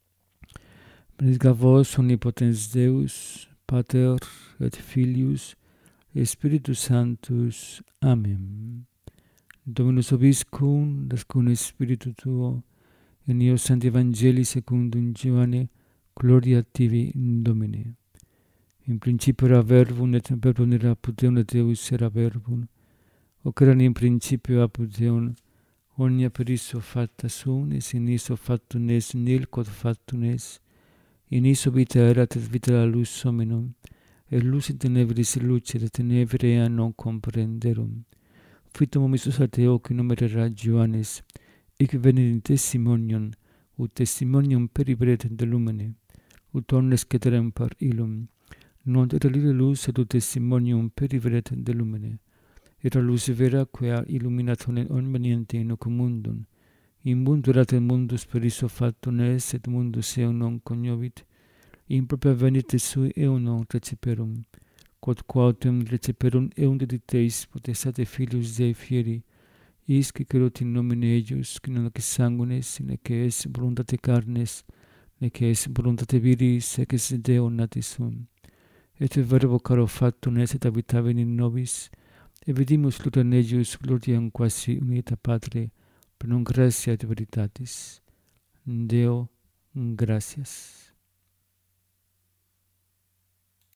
Benedicat vos omnipotens Deus, Pater et Filius et Spiritus Sanctus. Amen. Dominus vobiscum, et cum spiritu tuo, in eo Sancti Evangelii secundum Ioanne, gloria tibi, Domine. In principio era verbum, et verbum era apud Deum, et Deus era verbum. Hoc erat in principio apud Deum, omnia per isso facta sunt, et in isso factum est nil quod factum est. In isso vita erat, et vita la lux hominum, et lux in tenebris lucet, et tenebria non comprenderum. fitum omissus a Deo qui numerera Johannes, ic venit in testimonion, ut testimonium peribret de lumine, ut omnes ceterem par illum, non era lire luz et ut testimonium peribret de lumine, era luz vera quia illuminat omniente in hoc mundum, in mundo erat et mundus per isso factum es, et mundus eum non cognovit, in propria venite sui eum non receperum, quod quautem receperum eum dediteis potestate filius Dei fieri, isque querut in nomine eius, qui non es sanguinis, nec es voluntate carnes, nec es voluntate viris, ec es Deo natis sum. Et verbo caro factum es et habitavit in nobis, et vidimus gloriam eius, gloriam quasi unita Patre, per non gratia et veritatis. Deo, gratias.